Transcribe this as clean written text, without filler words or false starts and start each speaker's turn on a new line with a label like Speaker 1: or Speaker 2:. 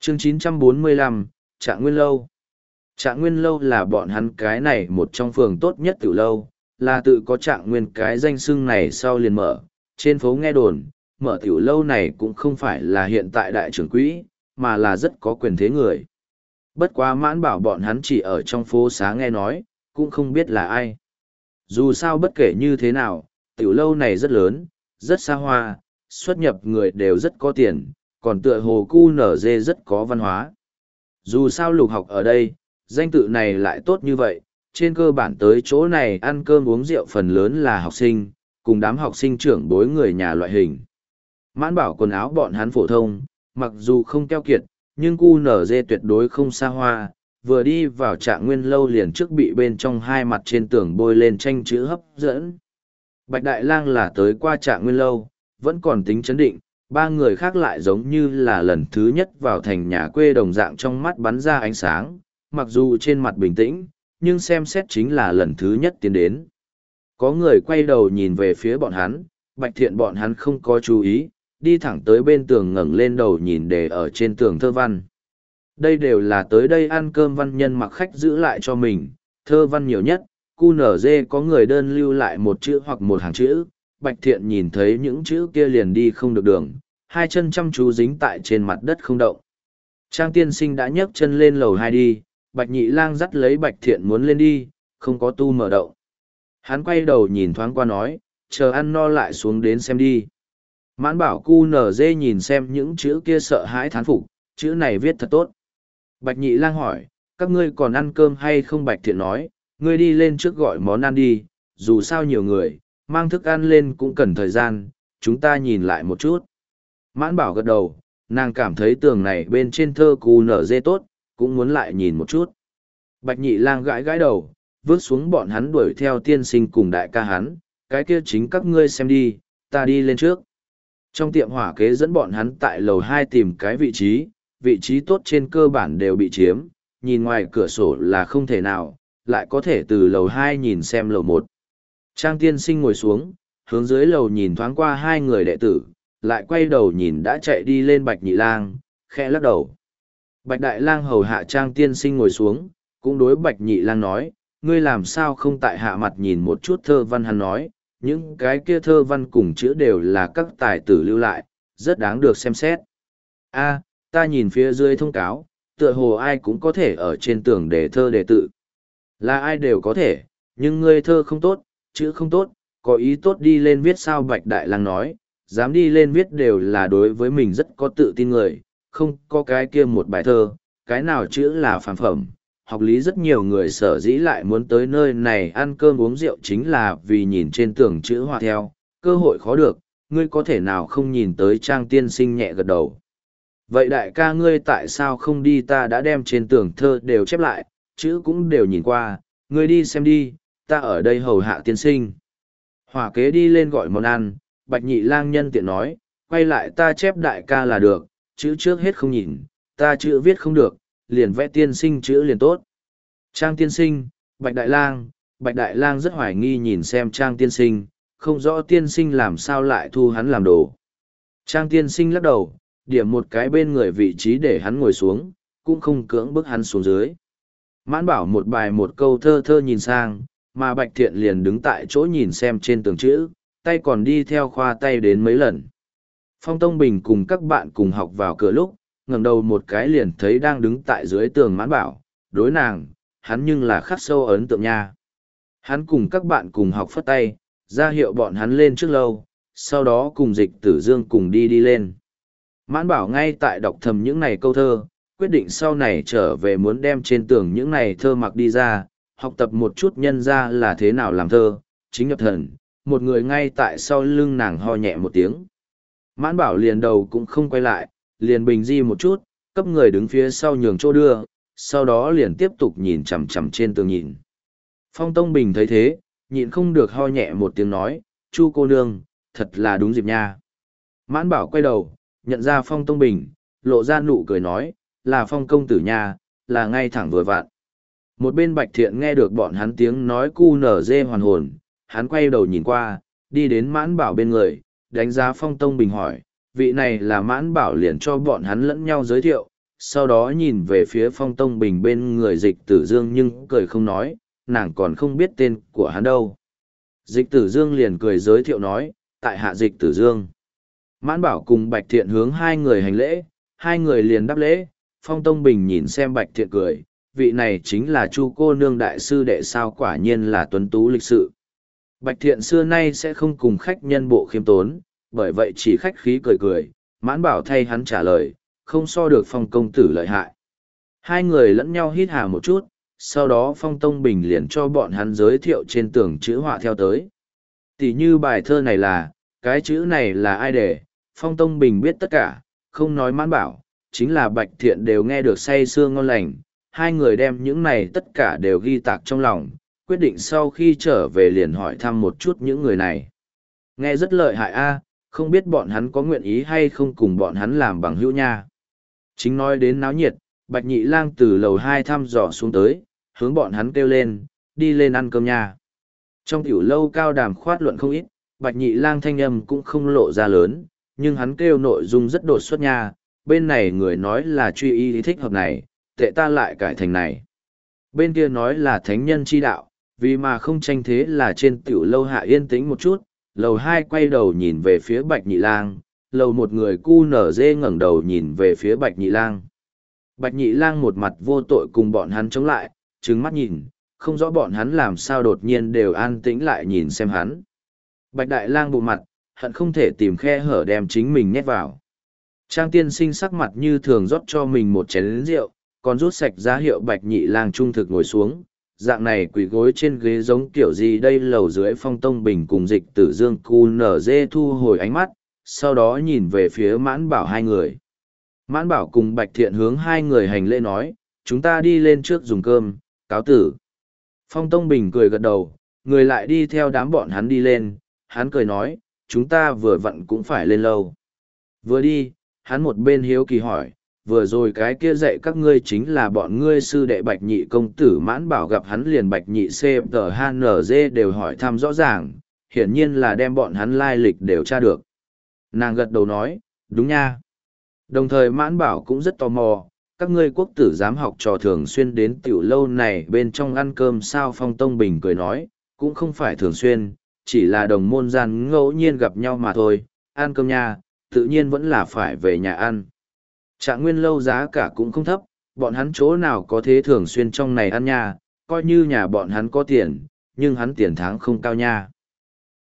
Speaker 1: Chương 945, Trạng Nguyên Lâu. Trạng Nguyên Lâu là bọn hắn cái này một trong phường tốt nhất tiểu lâu, là tự có Trạng Nguyên cái danh xưng này sau liền mở. Trên phố nghe đồn, mở tiểu lâu này cũng không phải là hiện tại đại trưởng quỹ, mà là rất có quyền thế người. Bất quá Mãn Bảo bọn hắn chỉ ở trong phố xá nghe nói, cũng không biết là ai. Dù sao bất kể như thế nào, tiểu lâu này rất lớn, rất xa hoa, xuất nhập người đều rất có tiền, còn tựa hồ cu nở dê rất có văn hóa. Dù sao Lục Học ở đây, danh tự này lại tốt như vậy, trên cơ bản tới chỗ này ăn cơm uống rượu phần lớn là học sinh, cùng đám học sinh trưởng bối người nhà loại hình. Mãn Bảo quần áo bọn hắn phổ thông, mặc dù không keo kiệt, nhưng cu nở dê tuyệt đối không xa hoa, vừa đi vào Trạng Nguyên Lâu liền trước bị bên trong hai mặt trên tường bôi lên tranh chữ hấp dẫn. Bạch Đại Lang là tới qua Trạng Nguyên Lâu, vẫn còn tính chấn định, ba người khác lại giống như là lần thứ nhất vào thành nhà quê đồng dạng trong mắt bắn ra ánh sáng, mặc dù trên mặt bình tĩnh, nhưng xem xét chính là lần thứ nhất tiến đến. Có người quay đầu nhìn về phía bọn hắn, Bạch Thiện bọn hắn không có chú ý, đi thẳng tới bên tường ngẩng lên đầu nhìn để ở trên tường thơ văn. Đây đều là tới đây ăn cơm văn nhân mặc khách giữ lại cho mình, thơ văn nhiều nhất, QNZ có người đơn lưu lại một chữ hoặc một hàng chữ, Bạch Thiện nhìn thấy những chữ kia liền đi không được đường, hai chân chăm chú dính tại trên mặt đất không động. Trang tiên sinh đã nhấc chân lên lầu 2 đi, Bạch Nhị Lang dắt lấy Bạch Thiện muốn lên đi, không có tu mở động. Hắn quay đầu nhìn thoáng qua nói, chờ ăn no lại xuống đến xem đi. Mãn Bảo QNZ nhìn xem những chữ kia sợ hãi thán phục, chữ này viết thật tốt. Bạch Nhị Lang hỏi, các ngươi còn ăn cơm hay không? Bạch Thiện nói, ngươi đi lên trước gọi món ăn đi, dù sao nhiều người, mang thức ăn lên cũng cần thời gian, chúng ta nhìn lại một chút. Mãn Bảo gật đầu, nàng cảm thấy tường này bên trên thơ cù nở dê tốt, cũng muốn lại nhìn một chút. Bạch Nhị Lang gãi gãi đầu, vứt xuống bọn hắn đuổi theo tiên sinh cùng đại ca hắn, cái kia chính các ngươi xem đi, ta đi lên trước. Trong tiệm hỏa kế dẫn bọn hắn tại lầu 2 tìm cái vị trí tốt trên cơ bản đều bị chiếm, nhìn ngoài cửa sổ là không thể nào, lại có thể từ lầu 2 nhìn xem lầu 1. Trang tiên sinh ngồi xuống, hướng dưới lầu nhìn thoáng qua hai người đệ tử, lại quay đầu nhìn đã chạy đi lên Bạch Nhị Lang, khẽ lắc đầu. Bạch Đại Lang hầu hạ Trang tiên sinh ngồi xuống, cũng đối Bạch Nhị Lang nói, ngươi làm sao không tại hạ mặt nhìn một chút thơ văn. Hắn nói, những cái kia thơ văn cùng chữ đều là các tài tử lưu lại, rất đáng được xem xét. A, ta nhìn phía dưới thông cáo, tựa hồ ai cũng có thể ở trên tường đề thơ đề tự. Là ai đều có thể, nhưng ngươi thơ không tốt, chữ không tốt, có ý tốt đi lên viết sao? Bạch Đại Lang nói, dám đi lên viết đều là đối với mình rất có tự tin người, không có cái kia một bài thơ, cái nào chữ là phàm phẩm. Học lý rất nhiều người sở dĩ lại muốn tới nơi này ăn cơm uống rượu chính là vì nhìn trên tường chữ họa theo, cơ hội khó được, ngươi có thể nào không nhìn tới? Trang tiên sinh nhẹ gật đầu. Vậy đại ca ngươi tại sao không đi? Ta đã đem trên tường thơ đều chép lại, chữ cũng đều nhìn qua, ngươi đi xem đi, ta ở đây hầu hạ tiên sinh. Hỏa kế đi lên gọi món ăn, Bạch Nhị Lang nhân tiện nói, quay lại ta chép đại ca là được, chữ trước hết không nhìn, ta chữ viết không được, liền vẽ tiên sinh chữ liền tốt. Trang tiên sinh, Bạch Đại Lang rất hoài nghi nhìn xem Trang tiên sinh, không rõ tiên sinh làm sao lại thu hắn làm đồ. Trang tiên sinh lắc đầu, điểm một cái bên người vị trí để hắn ngồi xuống, cũng không cưỡng bức hắn xuống dưới. Mãn Bảo một bài một câu thơ thơ nhìn sang, mà Bạch Thiện liền đứng tại chỗ nhìn xem trên tường chữ, tay còn đi theo khoa tay đến mấy lần. Phong Tông Bình cùng các bạn cùng học vào cửa lúc, ngẩng đầu một cái liền thấy đang đứng tại dưới tường Mãn Bảo, đối nàng, hắn nhưng là khắc sâu ấn tượng nha. Hắn cùng các bạn cùng học phất tay, ra hiệu bọn hắn lên trước lâu, sau đó cùng Dịch Tử Dương cùng đi lên. Mãn Bảo ngay tại đọc thầm những này câu thơ, quyết định sau này trở về muốn đem trên tường những này thơ mặc đi ra, học tập một chút nhân ra là thế nào làm thơ, chính nhập thần, một người ngay tại sau lưng nàng ho nhẹ một tiếng. Mãn Bảo liền đầu cũng không quay lại, liền bình di một chút, cấp người đứng phía sau nhường chỗ đưa, sau đó liền tiếp tục nhìn chằm chằm trên tường nhìn. Phong Tông Bình thấy thế, nhịn không được ho nhẹ một tiếng nói, Chu cô nương, thật là đúng dịp nha. Mãn Bảo quay đầu, nhận ra Phong Tông Bình, lộ ra nụ cười nói, là Phong công tử nha, là ngay thẳng vừa vặn. Một bên Bạch Thiện nghe được bọn hắn tiếng nói cu nở dê hoàn hồn, hắn quay đầu nhìn qua, đi đến Mãn Bảo bên người, đánh giá Phong Tông Bình hỏi, vị này là Mãn Bảo liền cho bọn hắn lẫn nhau giới thiệu, sau đó nhìn về phía Phong Tông Bình bên người Dịch Tử Dương nhưng cười không nói, nàng còn không biết tên của hắn đâu. Dịch Tử Dương liền cười giới thiệu nói, tại hạ Dịch Tử Dương. Mãn Bảo cùng Bạch Thiện hướng hai người hành lễ, hai người liền đáp lễ. Phong Tông Bình nhìn xem Bạch Thiện cười, vị này chính là Chu cô nương đại sư đệ sao, quả nhiên là tuấn tú lịch sự. Bạch Thiện xưa nay sẽ không cùng khách nhân bộ khiêm tốn, bởi vậy chỉ khách khí cười cười. Mãn Bảo thay hắn trả lời, không so được Phong công tử lợi hại. Hai người lẫn nhau hít hà một chút, sau đó Phong Tông Bình liền cho bọn hắn giới thiệu trên tường chữ họa theo tới. Tỷ như bài thơ này là, cái chữ này là ai để, Phong Tông Bình biết tất cả, không nói Mãn Bảo, chính là Bạch Thiện đều nghe được say sưa ngon lành. Hai người đem những này tất cả đều ghi tạc trong lòng, quyết định sau khi trở về liền hỏi thăm một chút những người này. Nghe rất lợi hại a, không biết bọn hắn có nguyện ý hay không cùng bọn hắn làm bằng hữu nha. Chính nói đến náo nhiệt, Bạch Nhị Lang từ lầu 2 thăm dò xuống tới, hướng bọn hắn kêu lên, đi lên ăn cơm nha. Trong tiểu lâu cao đàm khoát luận không ít, Bạch Nhị Lang thanh âm cũng không lộ ra lớn, nhưng hắn kêu nội dung rất đột xuất nha, bên này người nói là truy y thích hợp này, tệ ta lại cải thành này. Bên kia nói là thánh nhân chi đạo, vì mà không tranh thế là trên tiểu lâu hạ yên tĩnh một chút, lầu 2 quay đầu nhìn về phía Bạch Nhị Lang, lầu một người cu nở dê ngẩng đầu nhìn về phía Bạch Nhị Lang. Bạch Nhị Lang một mặt vô tội cùng bọn hắn chống lại, trừng mắt nhìn, không rõ bọn hắn làm sao đột nhiên đều an tĩnh lại nhìn xem hắn. Bạch Đại Lang bộ mặt, hận không thể tìm khe hở đem chính mình nhét vào. Trang tiên sinh sắc mặt như thường rót cho mình một chén rượu, còn rút sạch ra hiệu Bạch Nhị Lang trung thực ngồi xuống. Dạng này quỳ gối trên ghế giống kiểu gì đây, lầu dưới Phong Tông Bình cùng Dịch Tử Dương cu nở dê thu hồi ánh mắt, sau đó nhìn về phía Mãn Bảo hai người. Mãn Bảo cùng Bạch Thiện hướng hai người hành lễ nói, chúng ta đi lên trước dùng cơm, cáo tử. Phong Tông Bình cười gật đầu, người lại đi theo đám bọn hắn đi lên, hắn cười nói, chúng ta vừa vặn cũng phải lên lâu. Vừa đi, hắn một bên hiếu kỳ hỏi, vừa rồi cái kia dạy các ngươi chính là bọn ngươi sư đệ Bạch Nhị công tử. Mãn Bảo gặp hắn liền Bạch Nhị CTHNG đều hỏi thăm rõ ràng, hiển nhiên là đem bọn hắn lai lịch đều tra được. Nàng gật đầu nói, đúng nha. Đồng thời Mãn Bảo cũng rất tò mò, các ngươi quốc tử giám học trò thường xuyên đến tiểu lâu này bên trong ăn cơm sao. Phong Tông Bình cười nói, cũng không phải thường xuyên, chỉ là đồng môn gian ngẫu nhiên gặp nhau mà thôi, ăn cơm nha, tự nhiên vẫn là phải về nhà ăn. Trạng Nguyên lâu giá cả cũng không thấp, bọn hắn chỗ nào có thế thường xuyên trong này ăn nha, coi như nhà bọn hắn có tiền, nhưng hắn tiền tháng không cao nha.